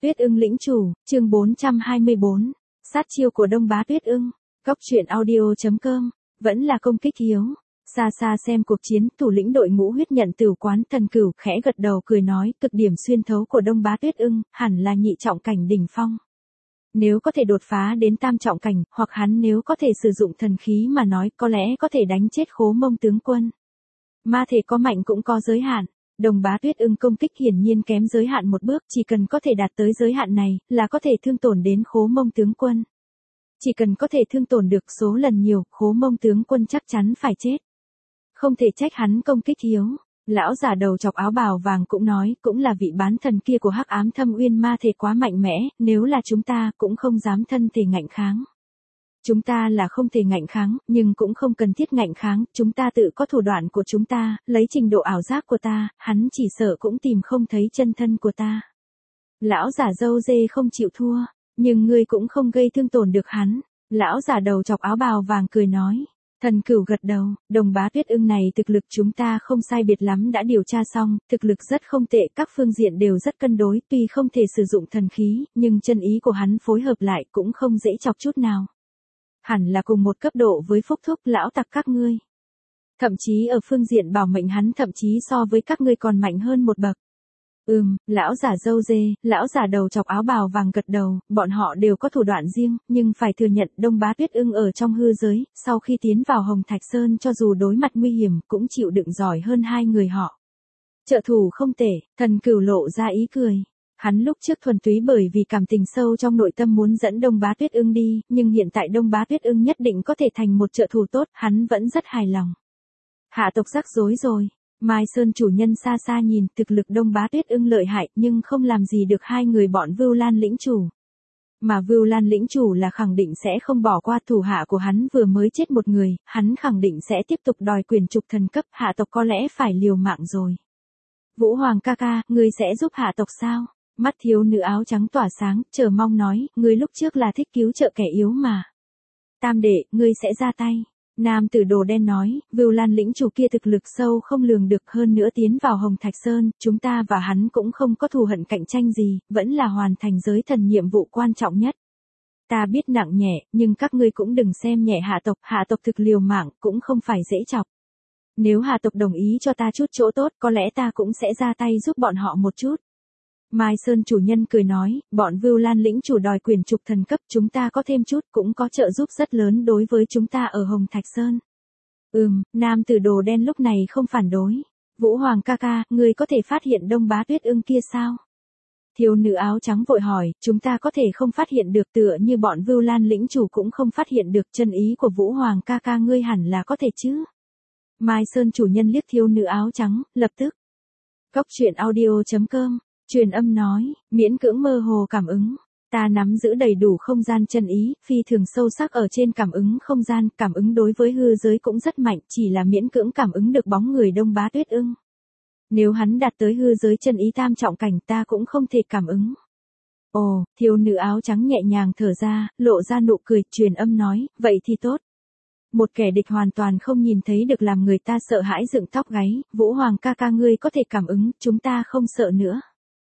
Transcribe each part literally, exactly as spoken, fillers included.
Tuyết Ưng lĩnh chủ, chương bốn trăm hai mươi bốn. Sát chiêu của Đông Bá Tuyết Ưng. Cốc truyện audio chấm com. Vẫn là công kích hiếu. Xa xa xem cuộc chiến, thủ lĩnh đội ngũ huyết nhận tửu quán Thần Cửu khẽ gật đầu cười nói, cực điểm xuyên thấu của Đông Bá Tuyết Ưng, hẳn là nhị trọng cảnh đỉnh phong. Nếu có thể đột phá đến tam trọng cảnh, hoặc hắn nếu có thể sử dụng thần khí mà nói, có lẽ có thể đánh chết Khố Mông tướng quân. Ma thể có mạnh cũng có giới hạn. Đông Bá Tuyết Ưng công kích hiển nhiên kém giới hạn một bước, chỉ cần có thể đạt tới giới hạn này, là có thể thương tổn đến Khố Mông tướng quân. Chỉ cần có thể thương tổn được số lần nhiều, Khố Mông tướng quân chắc chắn phải chết. Không thể trách hắn công kích hiếu. Lão giả đầu chọc áo bào vàng cũng nói, cũng là vị bán thần kia của Hắc Ám Thâm Uyên ma thể quá mạnh mẽ, nếu là chúng ta cũng không dám thân thể ngạnh kháng. Chúng ta là không thể ngạnh kháng, nhưng cũng không cần thiết ngạnh kháng, chúng ta tự có thủ đoạn của chúng ta, lấy trình độ ảo giác của ta, hắn chỉ sợ cũng tìm không thấy chân thân của ta. Lão giả dâu dê không chịu thua, nhưng ngươi cũng không gây thương tổn được hắn. Lão giả đầu chọc áo bào vàng cười nói. Thần Cửu gật đầu, Đông Bá Tuyết Ưng này thực lực chúng ta không sai biệt lắm đã điều tra xong, thực lực rất không tệ, các phương diện đều rất cân đối, tuy không thể sử dụng thần khí, nhưng chân ý của hắn phối hợp lại cũng không dễ chọc chút nào. Hẳn là cùng một cấp độ với Phúc Thúc lão tặc các ngươi. Thậm chí ở phương diện bảo mệnh hắn thậm chí so với các ngươi còn mạnh hơn một bậc. Ừm, lão giả dâu dê, lão giả đầu chọc áo bào vàng gật đầu, bọn họ đều có thủ đoạn riêng, nhưng phải thừa nhận Đông Bá Tuyết Ưng ở trong hư giới, sau khi tiến vào Hồng Thạch Sơn cho dù đối mặt nguy hiểm cũng chịu đựng giỏi hơn hai người họ. Trợ thủ không tệ, Thần Cửu lộ ra ý cười. Hắn lúc trước thuần túy bởi vì cảm tình sâu trong nội tâm muốn dẫn Đông Bá Tuyết Ưng đi, nhưng hiện tại Đông Bá Tuyết Ưng nhất định có thể thành một trợ thủ tốt, hắn vẫn rất hài lòng. Hạ tộc rắc rối rồi. Mai Sơn chủ nhân xa xa nhìn, thực lực Đông Bá Tuyết Ưng lợi hại, nhưng không làm gì được hai người bọn Vưu Lan lĩnh chủ. Mà Vưu Lan lĩnh chủ là khẳng định sẽ không bỏ qua thủ hạ của hắn vừa mới chết một người, hắn khẳng định sẽ tiếp tục đòi quyền trục thần cấp, hạ tộc có lẽ phải liều mạng rồi. Vũ Hoàng ca ca, ngươi sẽ giúp hạ tộc sao? Mắt thiếu nữ áo trắng tỏa sáng, chờ mong nói, ngươi lúc trước là thích cứu trợ kẻ yếu mà. Tam đệ, ngươi sẽ ra tay. Nam tử đồ đen nói, Vưu Lan lĩnh chủ kia thực lực sâu không lường được, hơn nữa tiến vào Hồng Thạch Sơn, chúng ta và hắn cũng không có thù hận cạnh tranh gì, vẫn là hoàn thành giới thần nhiệm vụ quan trọng nhất. Ta biết nặng nhẹ, nhưng các ngươi cũng đừng xem nhẹ hạ tộc, hạ tộc thực liều mạng, cũng không phải dễ chọc. Nếu hạ tộc đồng ý cho ta chút chỗ tốt, có lẽ ta cũng sẽ ra tay giúp bọn họ một chút. Mai Sơn chủ nhân cười nói, bọn Vưu Lan lĩnh chủ đòi quyền trục thần cấp, chúng ta có thêm chút cũng có trợ giúp rất lớn đối với chúng ta ở Hồng Thạch Sơn. Ừm, nam tử đồ đen lúc này không phản đối. Vũ Hoàng ca ca, ngươi có thể phát hiện Đông Bá Tuyết Ưng kia sao? Thiếu nữ áo trắng vội hỏi, chúng ta có thể không phát hiện được, tựa như bọn Vưu Lan lĩnh chủ cũng không phát hiện được, chân ý của Vũ Hoàng ca ca ngươi hẳn là có thể chứ? Mai Sơn chủ nhân liếc thiếu nữ áo trắng, lập tức. Cốc truyện audio chấm com. Truyền âm nói, miễn cưỡng mơ hồ cảm ứng, ta nắm giữ đầy đủ không gian chân ý, phi thường sâu sắc ở trên cảm ứng không gian, cảm ứng đối với hư giới cũng rất mạnh, chỉ là miễn cưỡng cảm ứng được bóng người Đông Bá Tuyết Ưng. Nếu hắn đạt tới hư giới chân ý tam trọng cảnh ta cũng không thể cảm ứng. Ồ, thiếu nữ áo trắng nhẹ nhàng thở ra, lộ ra nụ cười, truyền âm nói, vậy thì tốt. Một kẻ địch hoàn toàn không nhìn thấy được làm người ta sợ hãi dựng tóc gáy, Vũ Hoàng ca ca ngươi có thể cảm ứng, chúng ta không sợ nữa.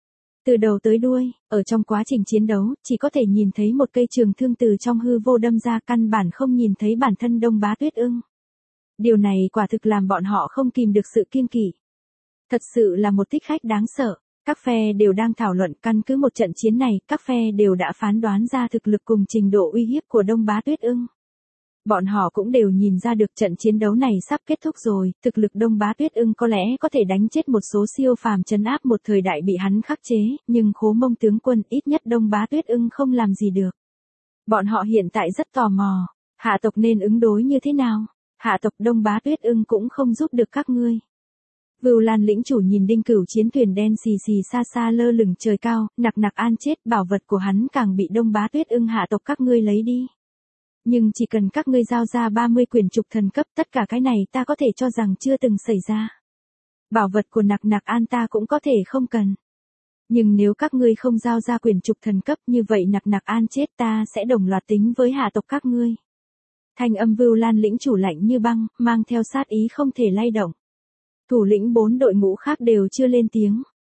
Từ đầu tới đuôi, ở trong quá trình chiến đấu, chỉ có thể nhìn thấy một cây trường thương từ trong hư vô đâm ra, căn bản không nhìn thấy bản thân Đông Bá Tuyết Ưng. Điều này quả thực làm bọn họ không kìm được sự kiêng kỵ. Thật sự là một thích khách đáng sợ. Các phe đều đang thảo luận, căn cứ một trận chiến này, các phe đều đã phán đoán ra thực lực cùng trình độ uy hiếp của Đông Bá Tuyết Ưng. Bọn họ cũng đều nhìn ra được trận chiến đấu này sắp kết thúc rồi, thực lực Đông Bá Tuyết Ưng có lẽ có thể đánh chết một số siêu phàm trấn áp một thời đại bị hắn khắc chế, nhưng Khố Mông tướng quân ít nhất Đông Bá Tuyết Ưng không làm gì được. Bọn họ hiện tại rất tò mò, hạ tộc nên ứng đối như thế nào? Hạ tộc Đông Bá Tuyết Ưng cũng không giúp được các ngươi. Vưu Lan lĩnh chủ nhìn Đinh Cửu chiến thuyền đen xì xì xa xa lơ lửng trời cao, nặc nặc an chết, bảo vật của hắn càng bị Đông Bá Tuyết Ưng hạ tộc các ngươi lấy đi. Nhưng chỉ cần các ngươi giao ra ba mươi quyền trục thần cấp, tất cả cái này ta có thể cho rằng chưa từng xảy ra. Bảo vật của nặc nặc an ta cũng có thể không cần. Nhưng nếu các ngươi không giao ra quyền trục thần cấp như vậy nặc nặc an chết ta sẽ đồng loạt tính với hạ tộc các ngươi. Thanh âm Vưu Lan lĩnh chủ lạnh như băng, mang theo sát ý không thể lay động. Thủ lĩnh bốn đội ngũ khác đều chưa lên tiếng.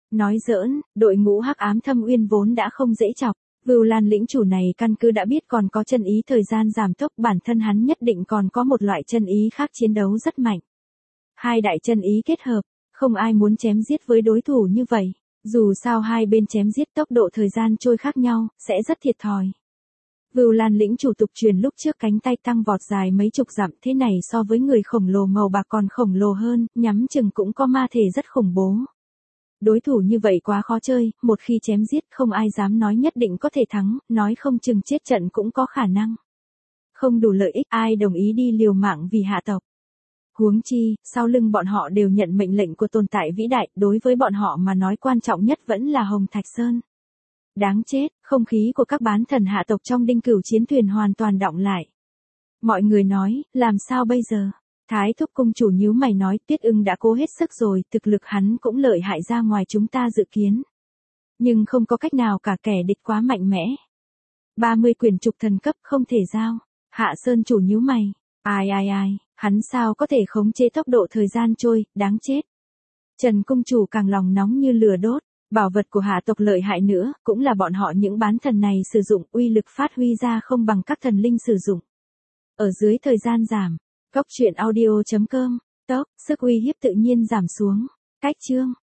Nói giỡn, đội ngũ hắc ám thâm uyên vốn đã không dễ chọc. Vưu Lan lĩnh chủ này căn cứ đã biết còn có chân ý thời gian giảm tốc, bản thân hắn nhất định còn có một loại chân ý khác chiến đấu rất mạnh. Hai đại chân ý kết hợp, không ai muốn chém giết với đối thủ như vậy. Dù sao hai bên chém giết tốc độ thời gian trôi khác nhau, sẽ rất thiệt thòi. Vưu Lan lĩnh chủ tục truyền lúc trước cánh tay tăng vọt dài mấy chục dặm, thế này so với người khổng lồ màu bạc còn khổng lồ hơn, nhắm chừng cũng có ma thể rất khủng bố. Đối thủ như vậy quá khó chơi, một khi chém giết không ai dám nói nhất định có thể thắng, nói không chừng chết trận cũng có khả năng. Không đủ lợi ích, ai đồng ý đi liều mạng vì hạ tộc. Huống chi, sau lưng bọn họ đều nhận mệnh lệnh của tồn tại vĩ đại, đối với bọn họ mà nói quan trọng nhất vẫn là Hồng Thạch Sơn. Đáng chết, không khí của các bán thần hạ tộc trong Đinh Cửu chiến thuyền hoàn toàn đọng lại. Mọi người nói, làm sao bây giờ? Thái thúc cung chủ nhíu mày nói, Tuyết Ưng đã cố hết sức rồi, thực lực hắn cũng lợi hại ra ngoài chúng ta dự kiến. Nhưng không có cách nào cả, kẻ địch quá mạnh mẽ. ba mươi quyển trục thần cấp không thể giao. Hạ Sơn chủ nhíu mày. Ai ai ai, hắn sao có thể khống chế tốc độ thời gian trôi, đáng chết. Trần cung chủ càng lòng nóng như lửa đốt. Bảo vật của hạ tộc lợi hại nữa, cũng là bọn họ những bán thần này sử dụng, uy lực phát huy ra không bằng các thần linh sử dụng. Ở dưới thời gian giảm, Cốc truyện audio chấm com, tốc, sức uy hiếp tự nhiên giảm xuống. Cách chương